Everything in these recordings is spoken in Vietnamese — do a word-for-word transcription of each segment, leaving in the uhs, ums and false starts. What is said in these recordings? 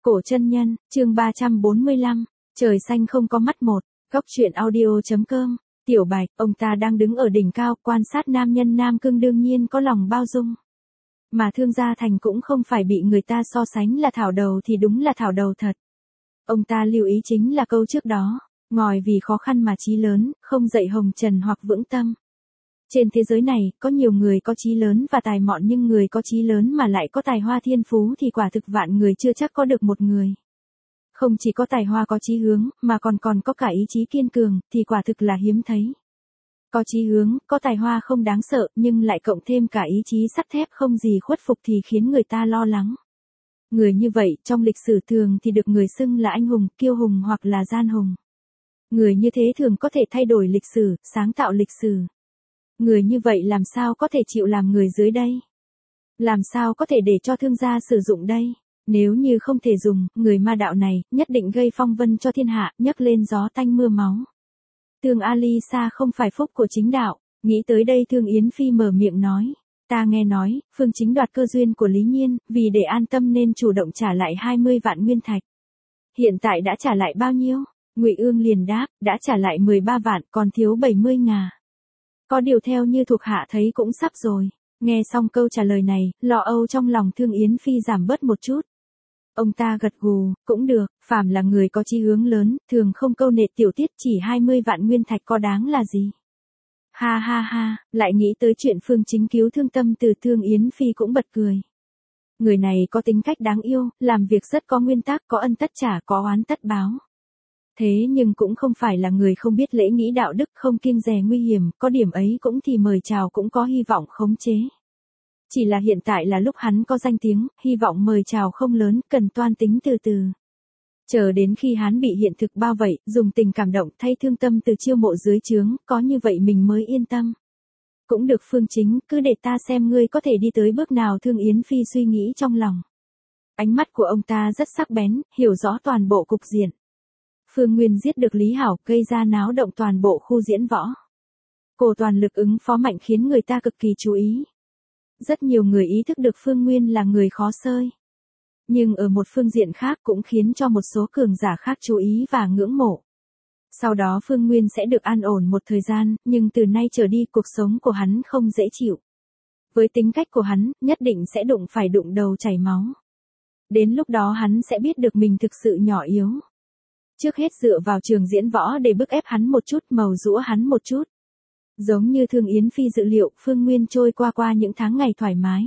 Cổ chân nhân, chương ba trăm bốn mươi lăm, trời xanh không có mắt một, góc truyện audio.com, Tiểu Bạch, ông ta đang đứng ở đỉnh cao, quan sát nam nhân Nam Cương đương nhiên có lòng bao dung. Mà Thương Gia Thành cũng không phải bị người ta so sánh là thảo đầu thì đúng là thảo đầu thật. Ông ta lưu ý chính là câu trước đó, ngòi vì khó khăn mà chí lớn, không dậy hồng trần hoặc vững tâm. Trên thế giới này, có nhiều người có chí lớn và tài mọn nhưng người có chí lớn mà lại có tài hoa thiên phú thì quả thực vạn người chưa chắc có được một người. Không chỉ có tài hoa có chí hướng, mà còn còn có cả ý chí kiên cường, thì quả thực là hiếm thấy. Có chí hướng, có tài hoa không đáng sợ, nhưng lại cộng thêm cả ý chí sắt thép không gì khuất phục thì khiến người ta lo lắng. Người như vậy, trong lịch sử thường thì được người xưng là anh hùng, kiêu hùng hoặc là gian hùng. Người như thế thường có thể thay đổi lịch sử, sáng tạo lịch sử. Người như vậy làm sao có thể chịu làm người dưới đây? Làm sao có thể để cho thương gia sử dụng đây? Nếu như không thể dùng, người ma đạo này, nhất định gây phong vân cho thiên hạ, nhấc lên gió tanh mưa máu. Thương Ali Sa không phải phúc của chính đạo, nghĩ tới đây Thương Yến Phi mở miệng nói. Ta nghe nói, Phương Chính đoạt cơ duyên của Lý Nhiên, vì để an tâm nên chủ động trả lại hai mươi vạn nguyên thạch. Hiện tại đã trả lại bao nhiêu? Ngụy Ương liền đáp, đã trả lại mười ba vạn, còn thiếu bảy mươi ngà. Có điều theo như thuộc hạ thấy cũng sắp rồi. Nghe xong câu trả lời này, lo âu trong lòng Thương Yến Phi giảm bớt một chút. Ông ta gật gù, cũng được, phàm là người có chí hướng lớn, thường không câu nệ tiểu tiết, chỉ hai mươi vạn nguyên thạch có đáng là gì. Ha ha ha, lại nghĩ tới chuyện Phương Chính cứu thương tâm từ Thương Yến Phi cũng bật cười. Người này có tính cách đáng yêu, làm việc rất có nguyên tắc, có ân tất trả, có oán tất báo. Thế nhưng cũng không phải là người không biết lễ nghĩ đạo đức, không kiêng dè nguy hiểm, có điểm ấy cũng thì mời chào cũng có hy vọng khống chế. Chỉ là hiện tại là lúc hắn có danh tiếng, hy vọng mời chào không lớn, cần toan tính từ từ. Chờ đến khi hắn bị hiện thực bao vây, dùng tình cảm động thay thương tâm từ chiêu mộ dưới trướng, có như vậy mình mới yên tâm. Cũng được Phương Chính, cứ để ta xem ngươi có thể đi tới bước nào. Thương Yến Phi suy nghĩ trong lòng. Ánh mắt của ông ta rất sắc bén, hiểu rõ toàn bộ cục diện. Phương Nguyên giết được Lý Hảo, gây ra náo động toàn bộ khu diễn võ. Cô toàn lực ứng phó mạnh khiến người ta cực kỳ chú ý. Rất nhiều người ý thức được Phương Nguyên là người khó xơi. Nhưng ở một phương diện khác cũng khiến cho một số cường giả khác chú ý và ngưỡng mộ. Sau đó Phương Nguyên sẽ được an ổn một thời gian, nhưng từ nay trở đi cuộc sống của hắn không dễ chịu. Với tính cách của hắn, nhất định sẽ đụng phải đụng đầu chảy máu. Đến lúc đó hắn sẽ biết được mình thực sự nhỏ yếu. Trước hết dựa vào trường diễn võ để bức ép hắn một chút, màu giũa hắn một chút. Giống như Thương Yến Phi dự liệu, Phương Nguyên trôi qua qua những tháng ngày thoải mái.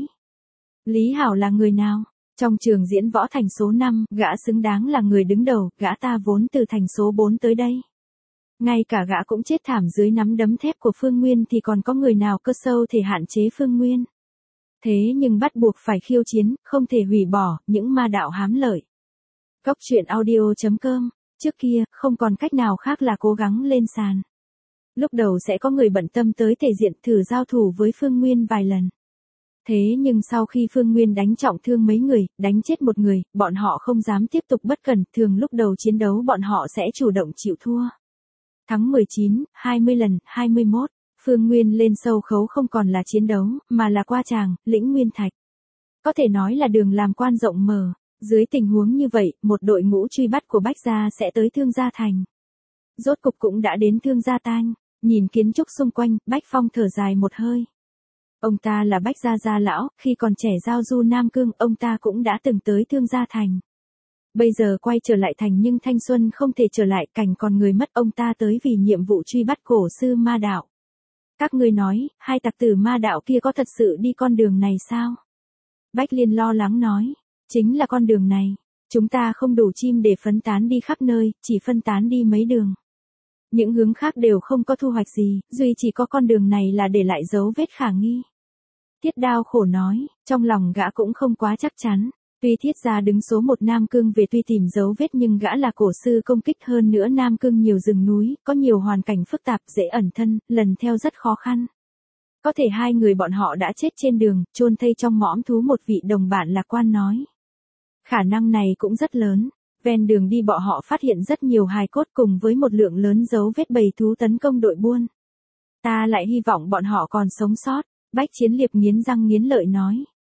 Lý Hảo là người nào? Trong trường diễn võ thành số năm, gã xứng đáng là người đứng đầu, gã ta vốn từ thành số bốn tới đây. Ngay cả gã cũng chết thảm dưới nắm đấm thép của Phương Nguyên thì còn có người nào cơ sâu thể hạn chế Phương Nguyên. Thế nhưng bắt buộc phải khiêu chiến, không thể hủy bỏ, những ma đạo hám lợi. Góc truyện audio.com, trước kia, không còn cách nào khác là cố gắng lên sàn. Lúc đầu sẽ có người bận tâm tới thể diện thử giao thủ với Phương Nguyên vài lần. Thế nhưng sau khi Phương Nguyên đánh trọng thương mấy người, đánh chết một người, bọn họ không dám tiếp tục bất cẩn, thường lúc đầu chiến đấu bọn họ sẽ chủ động chịu thua. Tháng mười chín, hai mươi lần, hai mươi mốt, Phương Nguyên lên sâu khấu không còn là chiến đấu, mà là qua tràng, lĩnh nguyên thạch. Có thể nói là đường làm quan rộng mở, dưới tình huống như vậy, một đội ngũ truy bắt của Bách Gia sẽ tới Thương Gia Thành. Rốt cục cũng đã đến Thương Gia Tanh, nhìn kiến trúc xung quanh, Bách Phong thở dài một hơi. Ông ta là Bách Gia gia lão, khi còn trẻ giao du Nam Cương, ông ta cũng đã từng tới Thương Gia Thành. Bây giờ quay trở lại thành nhưng thanh xuân không thể trở lại, cảnh còn người mất, ông ta tới vì nhiệm vụ truy bắt cổ sư ma đạo. Các ngươi nói, hai tặc tử ma đạo kia có thật sự đi con đường này sao? Bách Liên lo lắng nói, chính là con đường này. Chúng ta không đủ chim để phân tán đi khắp nơi, chỉ phân tán đi mấy đường. Những hướng khác đều không có thu hoạch gì, duy chỉ có con đường này là để lại dấu vết khả nghi. Thiết Đao khổ nói, trong lòng gã cũng không quá chắc chắn. Tuy Thiết gia đứng số một Nam Cương về tuy tìm dấu vết nhưng gã là cổ sư công kích, hơn nữa Nam Cương nhiều rừng núi, có nhiều hoàn cảnh phức tạp, dễ ẩn thân, lần theo rất khó khăn. Có thể hai người bọn họ đã chết trên đường, chôn thây trong mõm thú, một vị đồng bạn lạc quan nói. Khả năng này cũng rất lớn. Ven đường đi bọn họ phát hiện rất nhiều hài cốt cùng với một lượng lớn dấu vết bầy thú tấn công đội buôn. Ta lại hy vọng bọn họ còn sống sót. Bách Chiến Liệp nghiến răng nghiến lợi nói.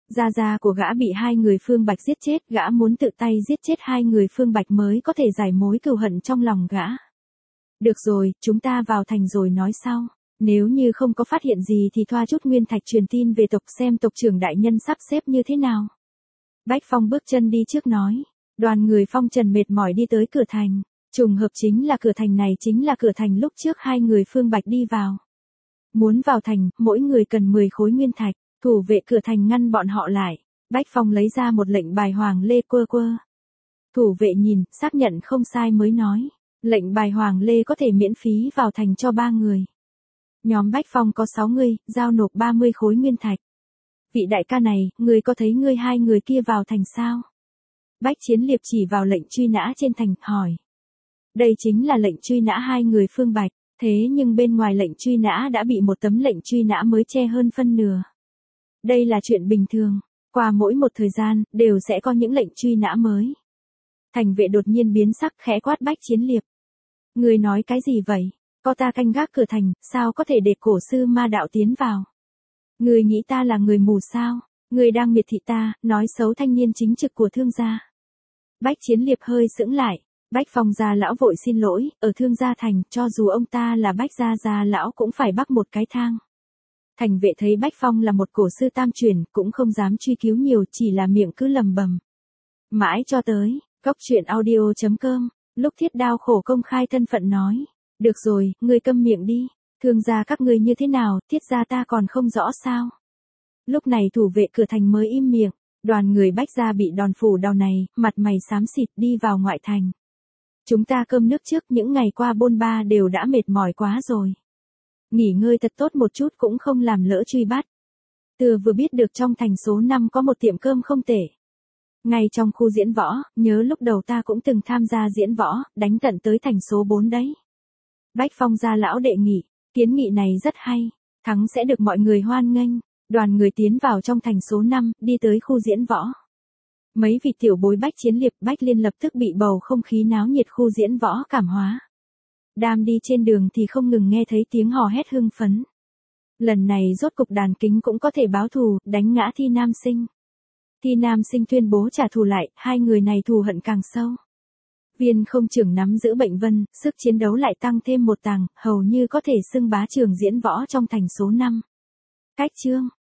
Gia gia của gã bị hai người Phương Bạch giết chết, gã muốn tự tay giết chết hai người Phương Bạch mới có thể giải mối cừu hận trong lòng gã. Được rồi, chúng ta vào thành rồi nói sau. Nếu như không có phát hiện gì thì thoa chút nguyên thạch truyền tin về tộc xem tộc trưởng đại nhân sắp xếp như thế nào. Bách Phong bước chân đi trước nói. Đoàn người phong trần mệt mỏi đi tới cửa thành. Trùng hợp chính là cửa thành này chính là cửa thành lúc trước hai người Phương Bạch đi vào. Muốn vào thành, mỗi người cần mười khối nguyên thạch. Thủ vệ cửa thành ngăn bọn họ lại. Bách Phong lấy ra một lệnh bài hoàng lê quơ quơ. Thủ vệ nhìn, xác nhận không sai mới nói. Lệnh bài hoàng lê có thể miễn phí vào thành cho ba người. Nhóm Bách Phong có sáu người, giao nộp ba mươi khối nguyên thạch. Vị đại ca này, người có thấy ngươi hai người kia vào thành sao? Bách Chiến Liệp chỉ vào lệnh truy nã trên thành, hỏi. Đây chính là lệnh truy nã hai người Phương Bạch, thế nhưng bên ngoài lệnh truy nã đã bị một tấm lệnh truy nã mới che hơn phân nửa. Đây là chuyện bình thường, qua mỗi một thời gian, đều sẽ có những lệnh truy nã mới. Thành vệ đột nhiên biến sắc khẽ quát Bách Chiến Liệp. Người nói cái gì vậy? Có ta canh gác cửa thành, sao có thể để cổ sư ma đạo tiến vào? Người nghĩ ta là người mù sao? Người đang miệt thị ta, nói xấu thanh niên chính trực của thương gia. Bách Chiến Liệp hơi sững lại. Bách Phong gia lão vội xin lỗi, ở thương gia thành, cho dù ông ta là Bách gia gia lão cũng phải bắt một cái thang. Thành vệ thấy Bách Phong là một cổ sư tam truyền, cũng không dám truy cứu nhiều, chỉ là miệng cứ lầm bầm. Mãi cho tới, góc truyện audio chấm com, lúc Thiết Đao khổ công khai thân phận nói. Được rồi, ngươi câm miệng đi, thương gia các ngươi như thế nào, Thiết gia ta còn không rõ sao. Lúc này thủ vệ cửa thành mới im miệng, đoàn người Bách gia bị đòn phủ đầu này, mặt mày xám xịt đi vào ngoại thành. Chúng ta cơm nước trước, những ngày qua bôn ba đều đã mệt mỏi quá rồi. Nghỉ ngơi thật tốt một chút cũng không làm lỡ truy bắt. Từa vừa biết được trong thành số năm có một tiệm cơm không tệ. Ngay trong khu diễn võ, nhớ lúc đầu ta cũng từng tham gia diễn võ, đánh tận tới thành số bốn đấy. Bách Phong gia lão đệ nghị, kiến nghị này rất hay, thắng sẽ được mọi người hoan nghênh. Đoàn người tiến vào trong thành số năm, đi tới khu diễn võ. Mấy vị tiểu bối Bách Chiến Liệp, Bách Liên lập tức bị bầu không khí náo nhiệt khu diễn võ cảm hóa. Đam đi trên đường thì không ngừng nghe thấy tiếng hò hét hưng phấn. Lần này rốt cục đàn kính cũng có thể báo thù, đánh ngã Thi Nam Sinh. Thi Nam Sinh tuyên bố trả thù lại, hai người này thù hận càng sâu. Viên không trưởng nắm giữ bệnh vân, sức chiến đấu lại tăng thêm một tầng, hầu như có thể xưng bá trường diễn võ trong thành số năm. Cách chương